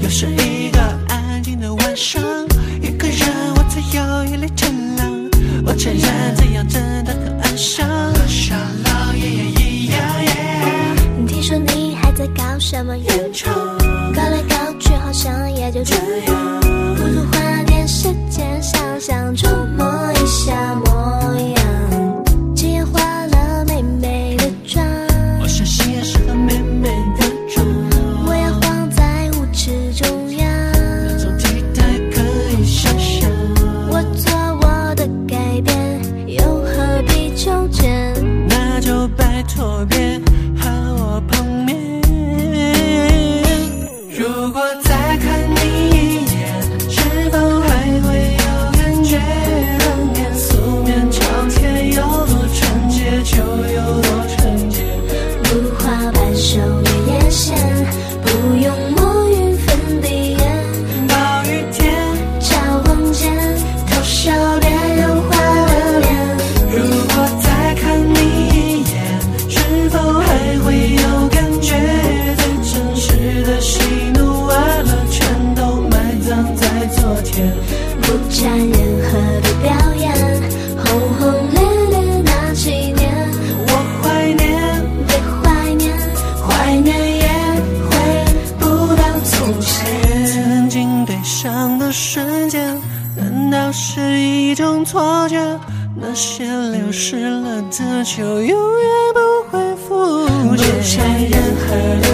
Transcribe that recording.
又是一个安静的晚上，一个人我才有一粒天亮。我承认这样真的很安详，和沙老爷爷一样。 听说你还在搞什么原创，搞来搞去好像也就这样，不如花点时间想想，琢磨一下模样。既然化了美美的妆， 我相信也是很美美的妆。 我要晃在舞池中央， 那种体态可以想象。 我做我的改变，又何必纠结？ 那就拜托别和我碰面。如果再看你一眼，是否还会有感觉？当年素面朝天有多纯洁就有多纯洁。 不画半袖月夜线，不用抹匀粉底液， 暴雨天照光间，偷笑别人花了脸。 如果再看你一眼，是否还会有感觉？最真实的喜怒哀乐全都埋葬在昨天。 不沾任何的表演，轰轰烈烈那几年， 我怀念， 别怀念，怀念也回不到从前。 曾经悲伤的瞬间，难道是一种错觉？那些流失了的就永远不会复不见。 沾任何的